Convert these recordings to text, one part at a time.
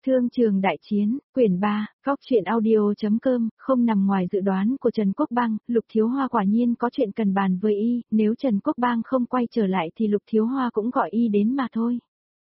Thương trường đại chiến, quyển 3, góc truyện audio.com, không nằm ngoài dự đoán của Trần Quốc Bang, Lục Thiếu Hoa quả nhiên có chuyện cần bàn với y, nếu Trần Quốc Bang không quay trở lại thì Lục Thiếu Hoa cũng gọi y đến mà thôi.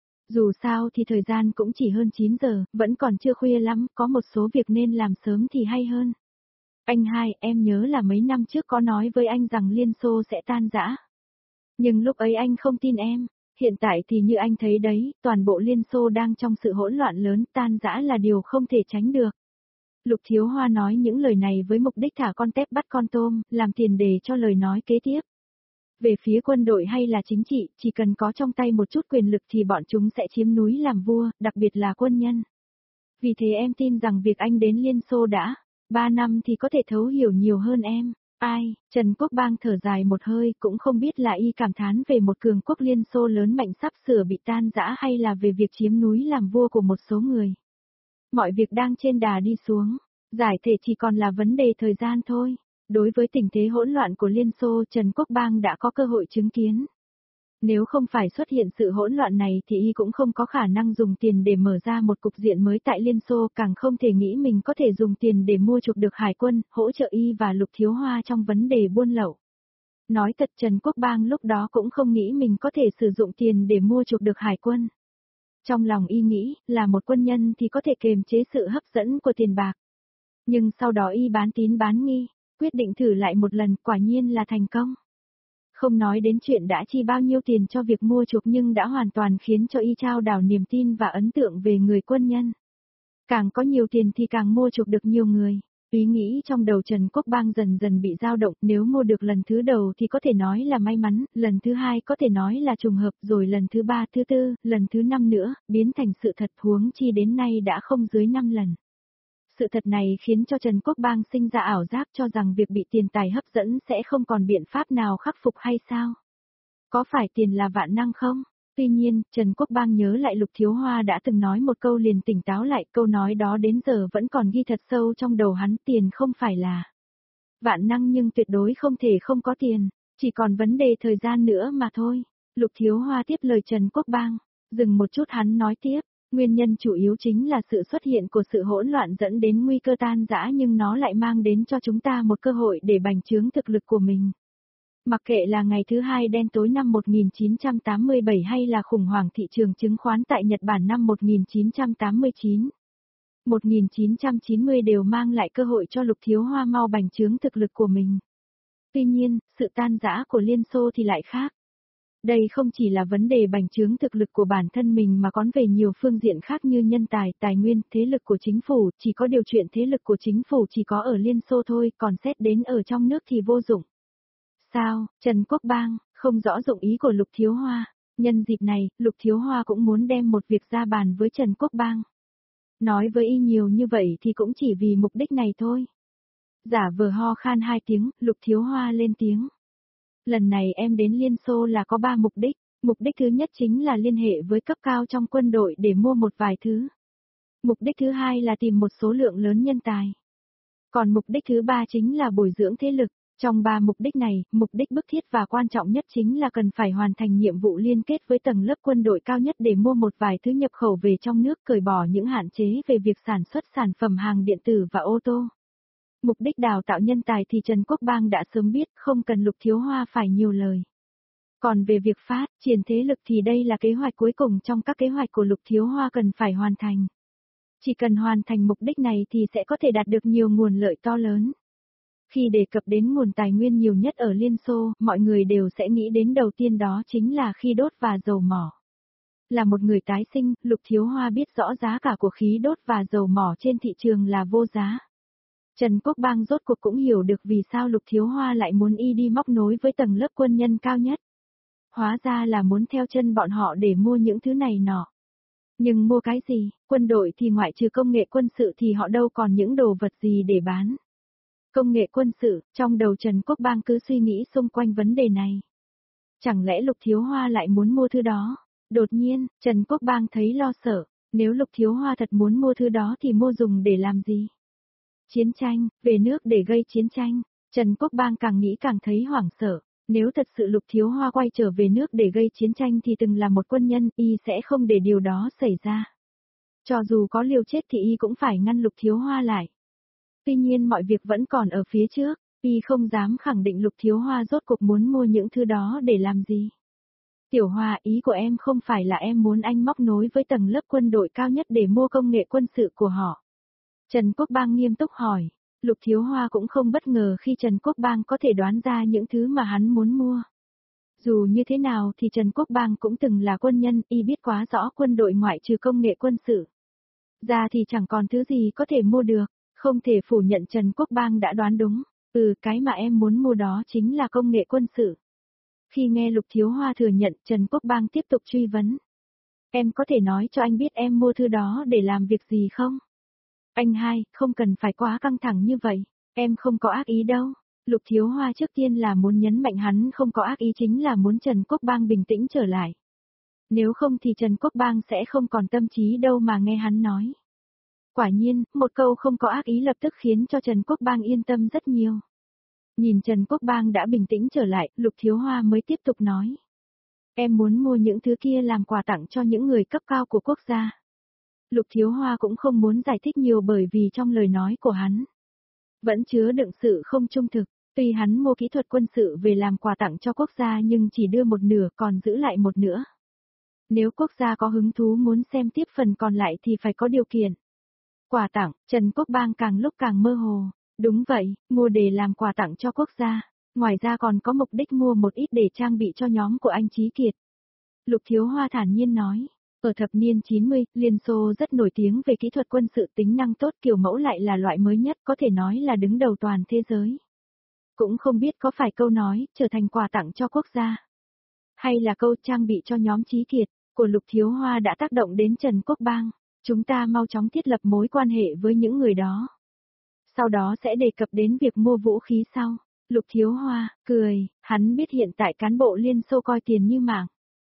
Dù sao thì thời gian cũng chỉ hơn 9 giờ, vẫn còn chưa khuya lắm, có một số việc nên làm sớm thì hay hơn. Anh hai, em nhớ là mấy năm trước có nói với anh rằng Liên Xô sẽ tan rã. Nhưng lúc ấy anh không tin em. Hiện tại thì như anh thấy đấy, toàn bộ Liên Xô đang trong sự hỗn loạn lớn, tan rã là điều không thể tránh được. Lục Thiếu Hoa nói những lời này với mục đích thả con tép bắt con tôm, làm tiền đề cho lời nói kế tiếp. Về phía quân đội hay là chính trị, chỉ cần có trong tay một chút quyền lực thì bọn chúng sẽ chiếm núi làm vua, đặc biệt là quân nhân. Vì thế em tin rằng việc anh đến Liên Xô đã 3 năm thì có thể thấu hiểu nhiều hơn em. Ai, Trần Quốc Bang thở dài một hơi, cũng không biết là y cảm thán về một cường quốc Liên Xô lớn mạnh sắp sửa bị tan rã hay là về việc chiếm núi làm vua của một số người. Mọi việc đang trên đà đi xuống, giải thể chỉ còn là vấn đề thời gian thôi. Đối với tình thế hỗn loạn của Liên Xô, Trần Quốc Bang đã có cơ hội chứng kiến. Nếu không phải xuất hiện sự hỗn loạn này thì y cũng không có khả năng dùng tiền để mở ra một cục diện mới tại Liên Xô, càng không thể nghĩ mình có thể dùng tiền để mua chuộc được hải quân, hỗ trợ y và Lục Thiếu Hoa trong vấn đề buôn lậu. Nói thật, Trần Quốc Bang lúc đó cũng không nghĩ mình có thể sử dụng tiền để mua chuộc được hải quân. Trong lòng y nghĩ, là một quân nhân thì có thể kiềm chế sự hấp dẫn của tiền bạc. Nhưng sau đó y bán tín bán nghi, quyết định thử lại một lần, quả nhiên là thành công. Không nói đến chuyện đã chi bao nhiêu tiền cho việc mua chuộc nhưng đã hoàn toàn khiến cho y trao đảo niềm tin và ấn tượng về người quân nhân. Càng có nhiều tiền thì càng mua chuộc được nhiều người. Ý nghĩ trong đầu Trần Quốc Bang dần dần bị dao động, nếu mua được lần thứ đầu thì có thể nói là may mắn, lần thứ hai có thể nói là trùng hợp, rồi lần thứ ba, thứ tư, lần thứ năm nữa, biến thành sự thật, huống chi đến nay đã không dưới 5 lần. Sự thật này khiến cho Trần Quốc Bang sinh ra ảo giác cho rằng việc bị tiền tài hấp dẫn sẽ không còn biện pháp nào khắc phục hay sao? Có phải tiền là vạn năng không? Tuy nhiên, Trần Quốc Bang nhớ lại Lục Thiếu Hoa đã từng nói một câu liền tỉnh táo lại, câu nói đó đến giờ vẫn còn ghi thật sâu trong đầu hắn, tiền không phải là vạn năng nhưng tuyệt đối không thể không có tiền, chỉ còn vấn đề thời gian nữa mà thôi. Lục Thiếu Hoa tiếp lời Trần Quốc Bang, dừng một chút hắn nói tiếp. Nguyên nhân chủ yếu chính là sự xuất hiện của sự hỗn loạn dẫn đến nguy cơ tan rã, nhưng nó lại mang đến cho chúng ta một cơ hội để bành trướng thực lực của mình. Mặc kệ là ngày thứ hai đen tối năm 1987 hay là khủng hoảng thị trường chứng khoán tại Nhật Bản năm 1989, 1990 đều mang lại cơ hội cho Lục Thiếu Hoa mau bành trướng thực lực của mình. Tuy nhiên, sự tan rã của Liên Xô thì lại khác. Đây không chỉ là vấn đề bành trướng thực lực của bản thân mình mà còn về nhiều phương diện khác như nhân tài, tài nguyên, thế lực của chính phủ, chỉ có điều chuyện thế lực của chính phủ chỉ có ở Liên Xô thôi, còn xét đến ở trong nước thì vô dụng. Sao, Trần Quốc Bang, không rõ dụng ý của Lục Thiếu Hoa. Nhân dịp này, Lục Thiếu Hoa cũng muốn đem một việc ra bàn với Trần Quốc Bang. Nói với y nhiều như vậy thì cũng chỉ vì mục đích này thôi. Giả vờ ho khan 2 tiếng, Lục Thiếu Hoa lên tiếng. Lần này em đến Liên Xô là có 3 mục đích. Mục đích thứ nhất chính là liên hệ với cấp cao trong quân đội để mua một vài thứ. Mục đích thứ hai là tìm một số lượng lớn nhân tài. Còn mục đích thứ ba chính là bồi dưỡng thế lực. Trong 3 mục đích này, mục đích bức thiết và quan trọng nhất chính là cần phải hoàn thành nhiệm vụ liên kết với tầng lớp quân đội cao nhất để mua một vài thứ nhập khẩu về trong nước, cởi bỏ những hạn chế về việc sản xuất sản phẩm hàng điện tử và ô tô. Mục đích đào tạo nhân tài thì Trần Quốc Bang đã sớm biết, không cần Lục Thiếu Hoa phải nhiều lời. Còn về việc phát triển thế lực thì đây là kế hoạch cuối cùng trong các kế hoạch của Lục Thiếu Hoa cần phải hoàn thành. Chỉ cần hoàn thành mục đích này thì sẽ có thể đạt được nhiều nguồn lợi to lớn. Khi đề cập đến nguồn tài nguyên nhiều nhất ở Liên Xô, mọi người đều sẽ nghĩ đến đầu tiên đó chính là khí đốt và dầu mỏ. Là một người tái sinh, Lục Thiếu Hoa biết rõ giá cả của khí đốt và dầu mỏ trên thị trường là vô giá. Trần Quốc Bang rốt cuộc cũng hiểu được vì sao Lục Thiếu Hoa lại muốn y đi móc nối với tầng lớp quân nhân cao nhất. Hóa ra là muốn theo chân bọn họ để mua những thứ này nọ. Nhưng mua cái gì, quân đội thì ngoại trừ công nghệ quân sự thì họ đâu còn những đồ vật gì để bán. Công nghệ quân sự, trong đầu Trần Quốc Bang cứ suy nghĩ xung quanh vấn đề này. Chẳng lẽ Lục Thiếu Hoa lại muốn mua thứ đó? Đột nhiên, Trần Quốc Bang thấy lo sợ, nếu Lục Thiếu Hoa thật muốn mua thứ đó thì mua dùng để làm gì? Chiến tranh, về nước để gây chiến tranh. Trần Quốc Bang càng nghĩ càng thấy hoảng sợ. Nếu thật sự Lục Thiếu Hoa quay trở về nước để gây chiến tranh thì từng là một quân nhân, y sẽ không để điều đó xảy ra. Cho dù có liều chết thì y cũng phải ngăn Lục Thiếu Hoa lại. Tuy nhiên mọi việc vẫn còn ở phía trước, y không dám khẳng định Lục Thiếu Hoa rốt cuộc muốn mua những thứ đó để làm gì. Tiểu Hoa, ý của em không phải là em muốn anh móc nối với tầng lớp quân đội cao nhất để mua công nghệ quân sự của họ. Trần Quốc Bang nghiêm túc hỏi. Lục Thiếu Hoa cũng không bất ngờ khi Trần Quốc Bang có thể đoán ra những thứ mà hắn muốn mua. Dù như thế nào thì Trần Quốc Bang cũng từng là quân nhân, y biết quá rõ quân đội ngoại trừ công nghệ quân sự. Ra thì chẳng còn thứ gì có thể mua được, không thể phủ nhận Trần Quốc Bang đã đoán đúng. Cái mà em muốn mua đó chính là công nghệ quân sự. Khi nghe Lục Thiếu Hoa thừa nhận, Trần Quốc Bang tiếp tục truy vấn. Em có thể nói cho anh biết em mua thứ đó để làm việc gì không? Anh hai, không cần phải quá căng thẳng như vậy, em không có ác ý đâu. Lục Thiếu Hoa trước tiên là muốn nhấn mạnh hắn không có ác ý, chính là muốn Trần Quốc Bang bình tĩnh trở lại. Nếu không thì Trần Quốc Bang sẽ không còn tâm trí đâu mà nghe hắn nói. Quả nhiên, một câu không có ác ý lập tức khiến cho Trần Quốc Bang yên tâm rất nhiều. Nhìn Trần Quốc Bang đã bình tĩnh trở lại, Lục Thiếu Hoa mới tiếp tục nói. Em muốn mua những thứ kia làm quà tặng cho những người cấp cao của quốc gia. Lục Thiếu Hoa cũng không muốn giải thích nhiều bởi vì trong lời nói của hắn vẫn chứa đựng sự không trung thực. Tuy hắn mua kỹ thuật quân sự về làm quà tặng cho quốc gia nhưng chỉ đưa một nửa còn giữ lại một nửa. Nếu quốc gia có hứng thú muốn xem tiếp phần còn lại thì phải có điều kiện. Quà tặng, Trần Quốc Bang càng lúc càng mơ hồ. Đúng vậy, mua để làm quà tặng cho quốc gia. Ngoài ra còn có mục đích mua một ít để trang bị cho nhóm của anh Chí Kiệt. Lục Thiếu Hoa thản nhiên nói. Ở thập niên 90, Liên Xô rất nổi tiếng về kỹ thuật quân sự, tính năng tốt, kiểu mẫu lại là loại mới nhất, có thể nói là đứng đầu toàn thế giới. Cũng không biết có phải câu nói, trở thành quà tặng cho quốc gia, hay là câu trang bị cho nhóm Chí Kiệt, của Lục Thiếu Hoa đã tác động đến Trần Quốc Bang. Chúng ta mau chóng thiết lập mối quan hệ với những người đó. Sau đó sẽ đề cập đến việc mua vũ khí sau. Lục Thiếu Hoa, cười, hắn biết hiện tại cán bộ Liên Xô coi tiền như mạng.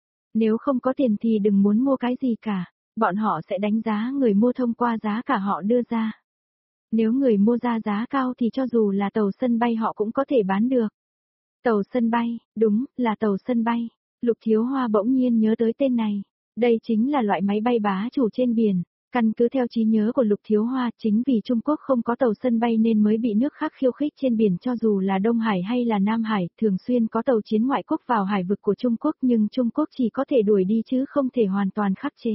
Nếu không có tiền thì đừng muốn mua cái gì cả, bọn họ sẽ đánh giá người mua thông qua giá cả họ đưa ra. Nếu người mua ra giá cao thì cho dù là tàu sân bay họ cũng có thể bán được. Tàu sân bay, đúng, là tàu sân bay. Lục Thiếu Hoa bỗng nhiên nhớ tới tên này. Đây chính là loại máy bay bá chủ trên biển. Căn cứ theo trí nhớ của Lục Thiếu Hoa, chính vì Trung Quốc không có tàu sân bay nên mới bị nước khác khiêu khích trên biển, cho dù là Đông Hải hay là Nam Hải, thường xuyên có tàu chiến ngoại quốc vào hải vực của Trung Quốc nhưng Trung Quốc chỉ có thể đuổi đi chứ không thể hoàn toàn khắc chế.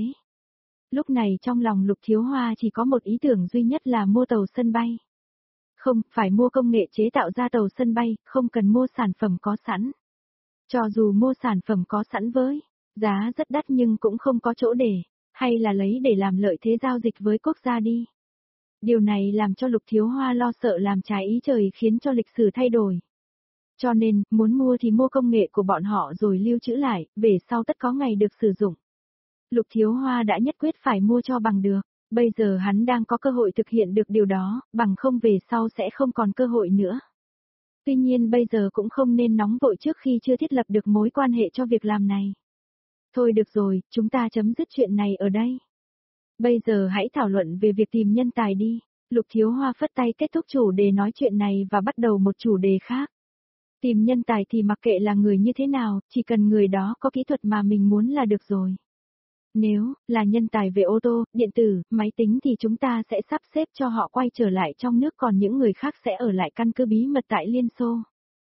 Lúc này trong lòng Lục Thiếu Hoa chỉ có một ý tưởng duy nhất là mua tàu sân bay. Không, phải mua công nghệ chế tạo ra tàu sân bay, không cần mua sản phẩm có sẵn. Cho dù mua sản phẩm có sẵn với giá rất đắt nhưng cũng không có chỗ để, hay là lấy để làm lợi thế giao dịch với quốc gia đi. Điều này làm cho Lục Thiếu Hoa lo sợ làm trái ý trời khiến cho lịch sử thay đổi. Cho nên, muốn mua thì mua công nghệ của bọn họ rồi lưu trữ lại, về sau tất có ngày được sử dụng. Lục Thiếu Hoa đã nhất quyết phải mua cho bằng được, bây giờ hắn đang có cơ hội thực hiện được điều đó, bằng không về sau sẽ không còn cơ hội nữa. Tuy nhiên bây giờ cũng không nên nóng vội trước khi chưa thiết lập được mối quan hệ cho việc làm này. Thôi được rồi, chúng ta chấm dứt chuyện này ở đây. Bây giờ hãy thảo luận về việc tìm nhân tài đi. Lục Thiếu Hoa phất tay kết thúc chủ đề nói chuyện này và bắt đầu một chủ đề khác. Tìm nhân tài thì mặc kệ là người như thế nào, chỉ cần người đó có kỹ thuật mà mình muốn là được rồi. Nếu là nhân tài về ô tô, điện tử, máy tính thì chúng ta sẽ sắp xếp cho họ quay trở lại trong nước, còn những người khác sẽ ở lại căn cứ bí mật tại Liên Xô.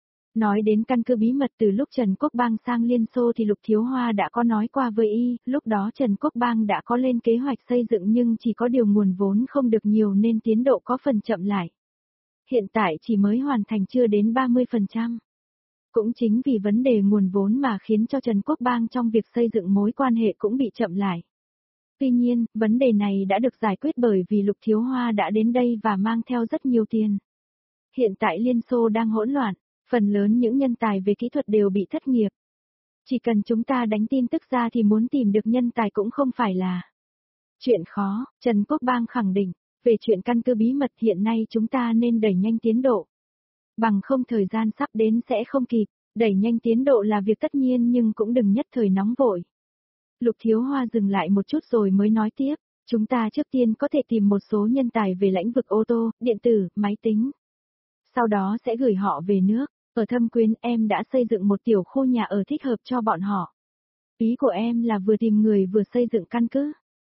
Nói đến căn cứ bí mật, từ lúc Trần Quốc Bang sang Liên Xô thì Lục Thiếu Hoa đã có nói qua với y, lúc đó Trần Quốc Bang đã có lên kế hoạch xây dựng nhưng chỉ có điều nguồn vốn không được nhiều nên tiến độ có phần chậm lại. Hiện tại chỉ mới hoàn thành chưa đến 30%. Cũng chính vì vấn đề nguồn vốn mà khiến cho Trần Quốc Bang trong việc xây dựng mối quan hệ cũng bị chậm lại. Tuy nhiên, vấn đề này đã được giải quyết bởi vì Lục Thiếu Hoa đã đến đây và mang theo rất nhiều tiền. Hiện tại Liên Xô đang hỗn loạn, phần lớn những nhân tài về kỹ thuật đều bị thất nghiệp. Chỉ cần chúng ta đánh tin tức ra thì muốn tìm được nhân tài cũng không phải là chuyện khó, Trần Quốc Bang khẳng định. Về chuyện căn cứ bí mật hiện nay chúng ta nên đẩy nhanh tiến độ. Bằng không thời gian sắp đến sẽ không kịp, đẩy nhanh tiến độ là việc tất nhiên nhưng cũng đừng nhất thời nóng vội. Lục Thiếu Hoa dừng lại một chút rồi mới nói tiếp, chúng ta trước tiên có thể tìm một số nhân tài về lĩnh vực ô tô, điện tử, máy tính. Sau đó sẽ gửi họ về nước, ở Thâm Quyến em đã xây dựng một tiểu khu nhà ở thích hợp cho bọn họ. Ý của em là vừa tìm người vừa xây dựng căn cứ.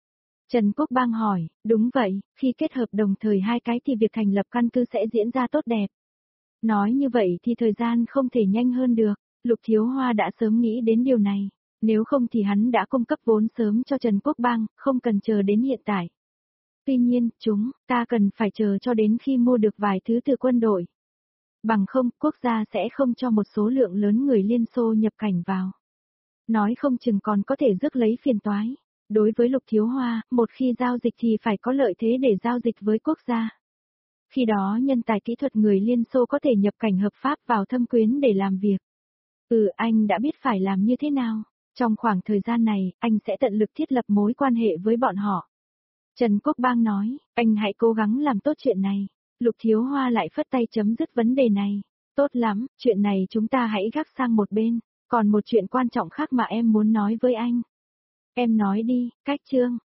Trần Quốc Bang hỏi, đúng vậy, khi kết hợp đồng thời hai cái thì việc thành lập căn cứ sẽ diễn ra tốt đẹp. Nói như vậy thì thời gian không thể nhanh hơn được, Lục Thiếu Hoa đã sớm nghĩ đến điều này, nếu không thì hắn đã cung cấp vốn sớm cho Trần Quốc Bang, không cần chờ đến hiện tại. Tuy nhiên, ta cần phải chờ cho đến khi mua được vài thứ từ quân đội. Bằng không, quốc gia sẽ không cho một số lượng lớn người Liên Xô nhập cảnh vào. Nói không chừng còn có thể rước lấy phiền toái. Đối với Lục Thiếu Hoa, một khi giao dịch thì phải có lợi thế để giao dịch với quốc gia. Khi đó nhân tài kỹ thuật người Liên Xô có thể nhập cảnh hợp pháp vào Thâm Quyến để làm việc. Anh đã biết phải làm như thế nào. Trong khoảng thời gian này, anh sẽ tận lực thiết lập mối quan hệ với bọn họ. Trần Quốc Bang nói, anh hãy cố gắng làm tốt chuyện này. Lục Thiếu Hoa lại phất tay chấm dứt vấn đề này. Tốt lắm, chuyện này chúng ta hãy gác sang một bên. Còn một chuyện quan trọng khác mà em muốn nói với anh. Em nói đi, Cách Trương.